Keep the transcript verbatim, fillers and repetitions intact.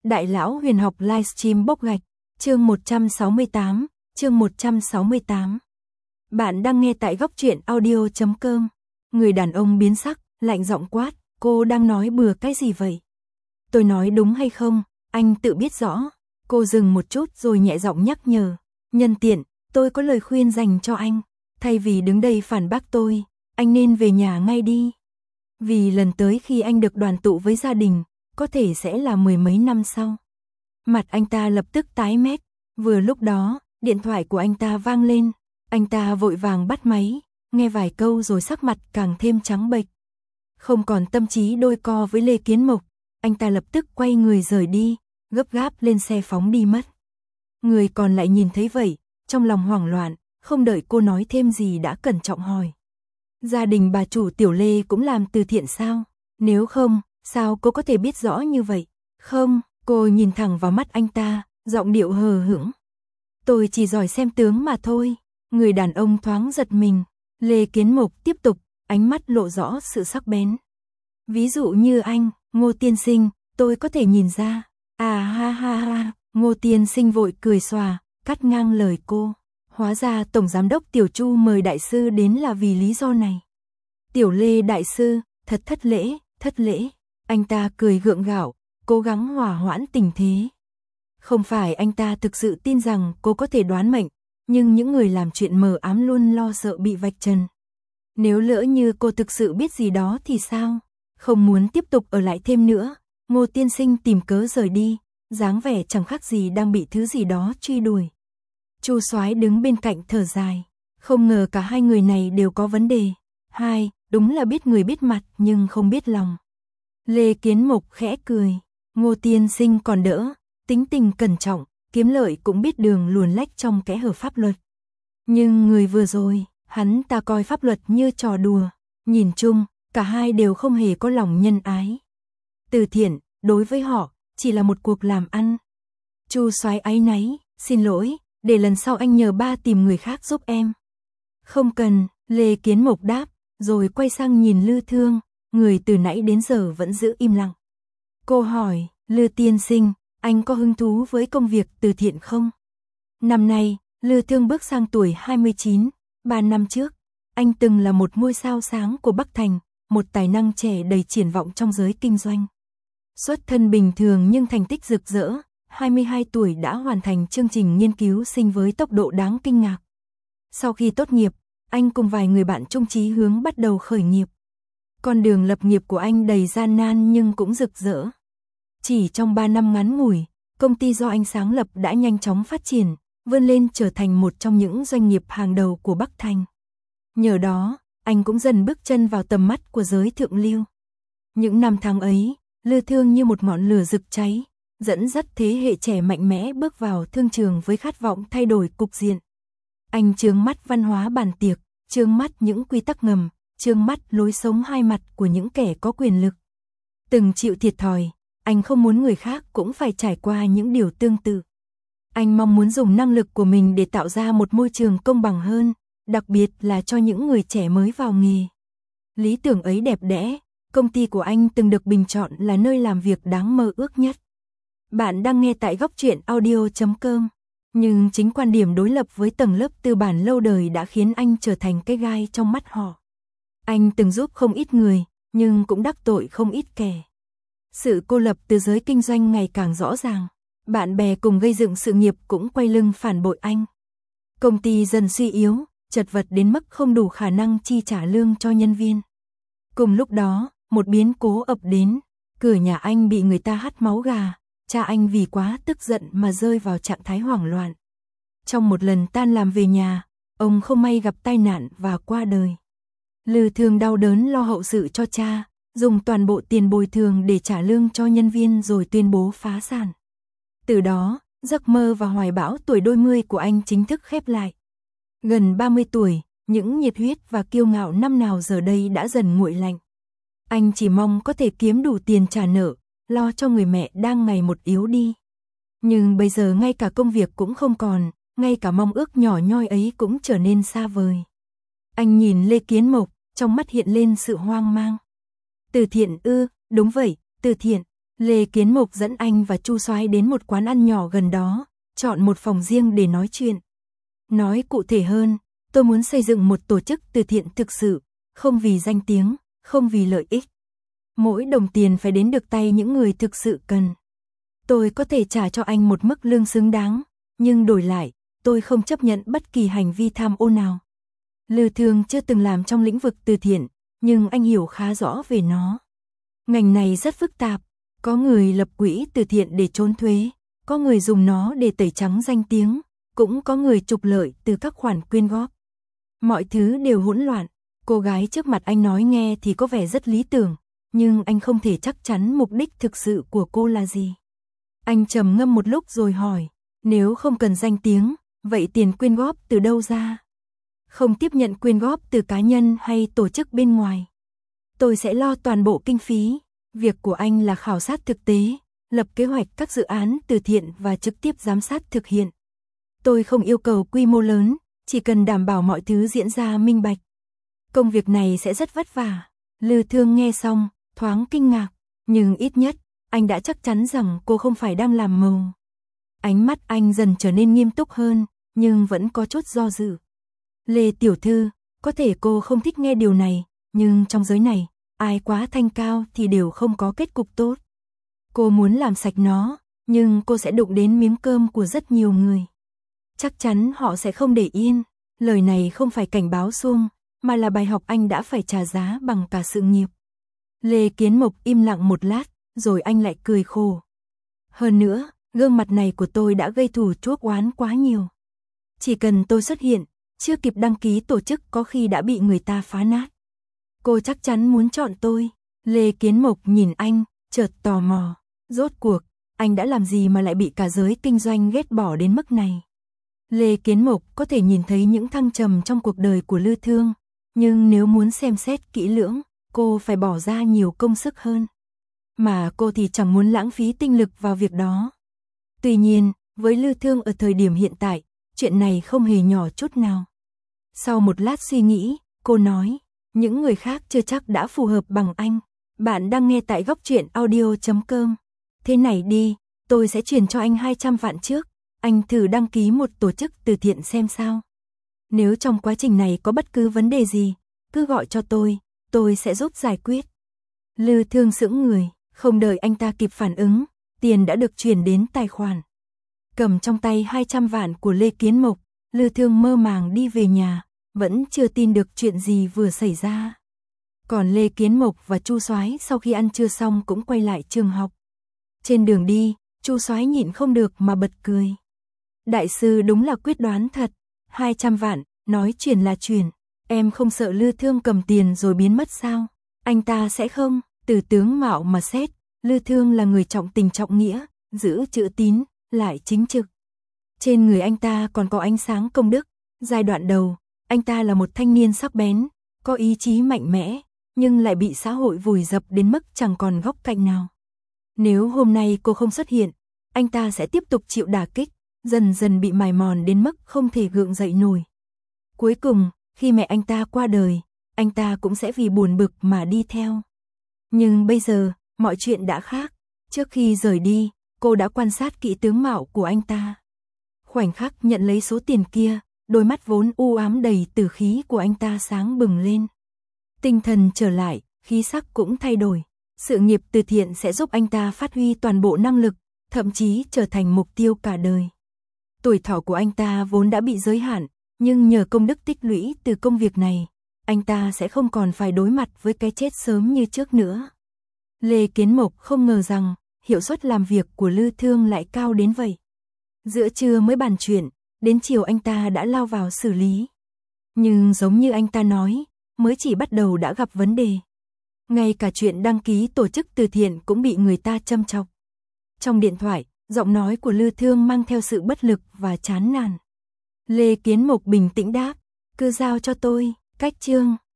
Đại lão huyền học livestream bốc gạch, chương một trăm sáu mươi tám, chương một trăm sáu mươi tám. Bạn đang nghe tại góc truyện audio chấm com. Người đàn ông biến sắc, lạnh giọng quát, cô đang nói bừa cái gì vậy? Tôi nói đúng hay không, anh tự biết rõ. Cô dừng một chút rồi nhẹ giọng nhắc nhở, nhân tiện, tôi có lời khuyên dành cho anh. Thay vì đứng đây phản bác tôi, anh nên về nhà ngay đi. Vì lần tới khi anh được đoàn tụ với gia đình, có thể sẽ là mười mấy năm sau. Mặt anh ta lập tức tái mét, vừa lúc đó, điện thoại của anh ta vang lên, anh ta vội vàng bắt máy, nghe vài câu rồi sắc mặt càng thêm trắng bệch. Không còn tâm trí đôi co với Lê Kiến Mộc, anh ta lập tức quay người rời đi, gấp gáp lên xe phóng đi mất. Người còn lại nhìn thấy vậy, trong lòng hoảng loạn, không đợi cô nói thêm gì đã cẩn trọng hỏi. Gia đình bà chủ Tiểu Lê cũng làm từ thiện sao? Nếu không, sao cô có thể biết rõ như vậy? Không, cô nhìn thẳng vào mắt anh ta, giọng điệu hờ hững. Tôi chỉ giỏi xem tướng mà thôi. Người đàn ông thoáng giật mình. Lê Kiến Mộc tiếp tục, ánh mắt lộ rõ sự sắc bén. Ví dụ như anh, Ngô tiên sinh, tôi có thể nhìn ra. À ha ha ha, Ngô tiên sinh vội cười xòa, cắt ngang lời cô. Hóa ra Tổng Giám đốc Tiểu Chu mời đại sư đến là vì lý do này. Tiểu Lê đại sư, thật thất lễ, thất lễ. Anh ta cười gượng gạo, cố gắng hòa hoãn tình thế. Không phải anh ta thực sự tin rằng cô có thể đoán mệnh, nhưng những người làm chuyện mờ ám luôn lo sợ bị vạch trần. Nếu lỡ như cô thực sự biết gì đó thì sao? Không muốn tiếp tục ở lại thêm nữa, Ngô tiên sinh tìm cớ rời đi, dáng vẻ chẳng khác gì đang bị thứ gì đó truy đuổi. Chu Soái đứng bên cạnh thở dài, không ngờ cả hai người này đều có vấn đề. Hai, đúng là biết người biết mặt nhưng không biết lòng. Lê Kiến Mộc khẽ cười, Ngô tiên sinh còn đỡ, tính tình cẩn trọng, kiếm lợi cũng biết đường luồn lách trong kẽ hở pháp luật. Nhưng người vừa rồi, hắn ta coi pháp luật như trò đùa, nhìn chung, cả hai đều không hề có lòng nhân ái. Từ thiện, đối với họ, chỉ là một cuộc làm ăn. Chu Soái áy náy, xin lỗi, để lần sau anh nhờ ba tìm người khác giúp em. Không cần, Lê Kiến Mộc đáp, rồi quay sang nhìn Lư Thương, người từ nãy đến giờ vẫn giữ im lặng. Cô hỏi, Lư tiên sinh, anh có hứng thú với công việc từ thiện không? Năm nay, Lư Thương bước sang tuổi hai mươi chín, ba năm trước, anh từng là một ngôi sao sáng của Bắc Thành, một tài năng trẻ đầy triển vọng trong giới kinh doanh. Xuất thân bình thường nhưng thành tích rực rỡ, hai mươi hai tuổi đã hoàn thành chương trình nghiên cứu sinh với tốc độ đáng kinh ngạc. Sau khi tốt nghiệp, anh cùng vài người bạn chung chí hướng bắt đầu khởi nghiệp. Con đường lập nghiệp của anh đầy gian nan nhưng cũng rực rỡ. Chỉ trong ba năm ngắn ngủi, công ty do anh sáng lập đã nhanh chóng phát triển, vươn lên trở thành một trong những doanh nghiệp hàng đầu của Bắc Thành. Nhờ đó, anh cũng dần bước chân vào tầm mắt của giới thượng lưu. Những năm tháng ấy, Lư Thương như một ngọn lửa rực cháy, dẫn dắt thế hệ trẻ mạnh mẽ bước vào thương trường với khát vọng thay đổi cục diện. Anh chướng mắt văn hóa bàn tiệc, chướng mắt những quy tắc ngầm, chướng mắt lối sống hai mặt của những kẻ có quyền lực. Từng chịu thiệt thòi, anh không muốn người khác cũng phải trải qua những điều tương tự. Anh mong muốn dùng năng lực của mình để tạo ra một môi trường công bằng hơn, đặc biệt là cho những người trẻ mới vào nghề. Lý tưởng ấy đẹp đẽ, công ty của anh từng được bình chọn là nơi làm việc đáng mơ ước nhất. Bạn đang nghe tại góc truyện audio chấm com. Nhưng chính quan điểm đối lập với tầng lớp tư bản lâu đời đã khiến anh trở thành cái gai trong mắt họ. Anh từng giúp không ít người, nhưng cũng đắc tội không ít kẻ. Sự cô lập từ giới kinh doanh ngày càng rõ ràng. Bạn bè cùng gây dựng sự nghiệp cũng quay lưng phản bội anh. Công ty dần suy yếu, chật vật đến mức không đủ khả năng chi trả lương cho nhân viên. Cùng lúc đó, một biến cố ập đến. Cửa nhà anh bị người ta hắt máu gà. Cha anh vì quá tức giận mà rơi vào trạng thái hoảng loạn. Trong một lần tan làm về nhà, ông không may gặp tai nạn và qua đời. Lư Thương đau đớn lo hậu sự cho cha, dùng toàn bộ tiền bồi thường để trả lương cho nhân viên rồi tuyên bố phá sản. Từ đó, giấc mơ và hoài bão tuổi đôi mươi của anh chính thức khép lại. Gần ba mươi tuổi, những nhiệt huyết và kiêu ngạo năm nào giờ đây đã dần nguội lạnh. Anh chỉ mong có thể kiếm đủ tiền trả nợ, lo cho người mẹ đang ngày một yếu đi. Nhưng bây giờ ngay cả công việc cũng không còn, ngay cả mong ước nhỏ nhoi ấy cũng trở nên xa vời. Anh nhìn Lê Kiến Mộc, trong mắt hiện lên sự hoang mang. Từ thiện ư, đúng vậy, từ thiện. Lê Kiến Mục dẫn anh và Chu Soái đến một quán ăn nhỏ gần đó, chọn một phòng riêng để nói chuyện. Nói cụ thể hơn, tôi muốn xây dựng một tổ chức từ thiện thực sự, không vì danh tiếng, không vì lợi ích. Mỗi đồng tiền phải đến được tay những người thực sự cần. Tôi có thể trả cho anh một mức lương xứng đáng, nhưng đổi lại, tôi không chấp nhận bất kỳ hành vi tham ô nào. Lư Thương chưa từng làm trong lĩnh vực từ thiện, nhưng anh hiểu khá rõ về nó. Ngành này rất phức tạp, có người lập quỹ từ thiện để trốn thuế, có người dùng nó để tẩy trắng danh tiếng, cũng có người trục lợi từ các khoản quyên góp. Mọi thứ đều hỗn loạn, cô gái trước mặt anh nói nghe thì có vẻ rất lý tưởng, nhưng anh không thể chắc chắn mục đích thực sự của cô là gì. Anh trầm ngâm một lúc rồi hỏi, nếu không cần danh tiếng, vậy tiền quyên góp từ đâu ra? Không tiếp nhận quyên góp từ cá nhân hay tổ chức bên ngoài. Tôi sẽ lo toàn bộ kinh phí. Việc của anh là khảo sát thực tế, lập kế hoạch các dự án từ thiện và trực tiếp giám sát thực hiện. Tôi không yêu cầu quy mô lớn, chỉ cần đảm bảo mọi thứ diễn ra minh bạch. Công việc này sẽ rất vất vả. Lư Thương nghe xong, thoáng kinh ngạc, nhưng ít nhất, anh đã chắc chắn rằng cô không phải đang làm màu. Ánh mắt anh dần trở nên nghiêm túc hơn, nhưng vẫn có chút do dự. Lê tiểu thư, có thể cô không thích nghe điều này, nhưng trong giới này, ai quá thanh cao thì đều không có kết cục tốt. Cô muốn làm sạch nó, nhưng cô sẽ đụng đến miếng cơm của rất nhiều người. Chắc chắn họ sẽ không để yên. Lời này không phải cảnh báo xuông, mà là bài học anh đã phải trả giá bằng cả sự nghiệp. Lê Kiến Mục im lặng một lát, rồi anh lại cười khổ. Hơn nữa, gương mặt này của tôi đã gây thù chuốc oán quá nhiều. Chỉ cần tôi xuất hiện, chưa kịp đăng ký tổ chức có khi đã bị người ta phá nát. Cô chắc chắn muốn chọn tôi. Lê Kiến Mục nhìn anh, chợt tò mò. Rốt cuộc, anh đã làm gì mà lại bị cả giới kinh doanh ghét bỏ đến mức này? Lê Kiến Mục có thể nhìn thấy những thăng trầm trong cuộc đời của Lư Thương, nhưng nếu muốn xem xét kỹ lưỡng, cô phải bỏ ra nhiều công sức hơn. Mà cô thì chẳng muốn lãng phí tinh lực vào việc đó. Tuy nhiên, với Lư Thương ở thời điểm hiện tại, chuyện này không hề nhỏ chút nào. Sau một lát suy nghĩ, cô nói, những người khác chưa chắc đã phù hợp bằng anh. Bạn đang nghe tại góc truyện audio chấm com. Thế này đi, tôi sẽ chuyển cho anh hai trăm vạn trước. Anh thử đăng ký một tổ chức từ thiện xem sao. Nếu trong quá trình này có bất cứ vấn đề gì, cứ gọi cho tôi, tôi sẽ giúp giải quyết. Lư Thương sững người, không đợi anh ta kịp phản ứng, tiền đã được chuyển đến tài khoản. Cầm trong tay hai trăm vạn của Lê Kiến Mục, Lư Thương mơ màng đi về nhà, vẫn chưa tin được chuyện gì vừa xảy ra. Còn Lê Kiến Mục và Chu Soái sau khi ăn trưa xong cũng quay lại trường học. Trên đường đi, Chu Soái nhịn không được mà bật cười. Đại sư đúng là quyết đoán thật, hai trăm vạn, nói chuyển là chuyển, em không sợ Lư Thương cầm tiền rồi biến mất sao? Anh ta sẽ không, từ tướng mạo mà xét, Lư Thương là người trọng tình trọng nghĩa, giữ chữ tín, lại chính trực. Trên người anh ta còn có ánh sáng công đức, giai đoạn đầu, anh ta là một thanh niên sắc bén, có ý chí mạnh mẽ, nhưng lại bị xã hội vùi dập đến mức chẳng còn góc cạnh nào. Nếu hôm nay cô không xuất hiện, anh ta sẽ tiếp tục chịu đả kích, dần dần bị mài mòn đến mức không thể gượng dậy nổi. Cuối cùng, khi mẹ anh ta qua đời, anh ta cũng sẽ vì buồn bực mà đi theo. Nhưng bây giờ, mọi chuyện đã khác. Trước khi rời đi, cô đã quan sát kỹ tướng mạo của anh ta. Khoảnh khắc nhận lấy số tiền kia, đôi mắt vốn u ám đầy tử khí của anh ta sáng bừng lên. Tinh thần trở lại, khí sắc cũng thay đổi. Sự nghiệp từ thiện sẽ giúp anh ta phát huy toàn bộ năng lực, thậm chí trở thành mục tiêu cả đời. Tuổi thọ của anh ta vốn đã bị giới hạn, nhưng nhờ công đức tích lũy từ công việc này, anh ta sẽ không còn phải đối mặt với cái chết sớm như trước nữa. Lê Kiến Mục không ngờ rằng, hiệu suất làm việc của Lư Thương lại cao đến vậy. Giữa trưa mới bàn chuyện, đến chiều anh ta đã lao vào xử lý. Nhưng giống như anh ta nói, mới chỉ bắt đầu đã gặp vấn đề. Ngay cả chuyện đăng ký tổ chức từ thiện cũng bị người ta châm chọc. Trong điện thoại, giọng nói của Lư Thương mang theo sự bất lực và chán nản. Lê Kiến Mục bình tĩnh đáp, cứ giao cho tôi, cách chương.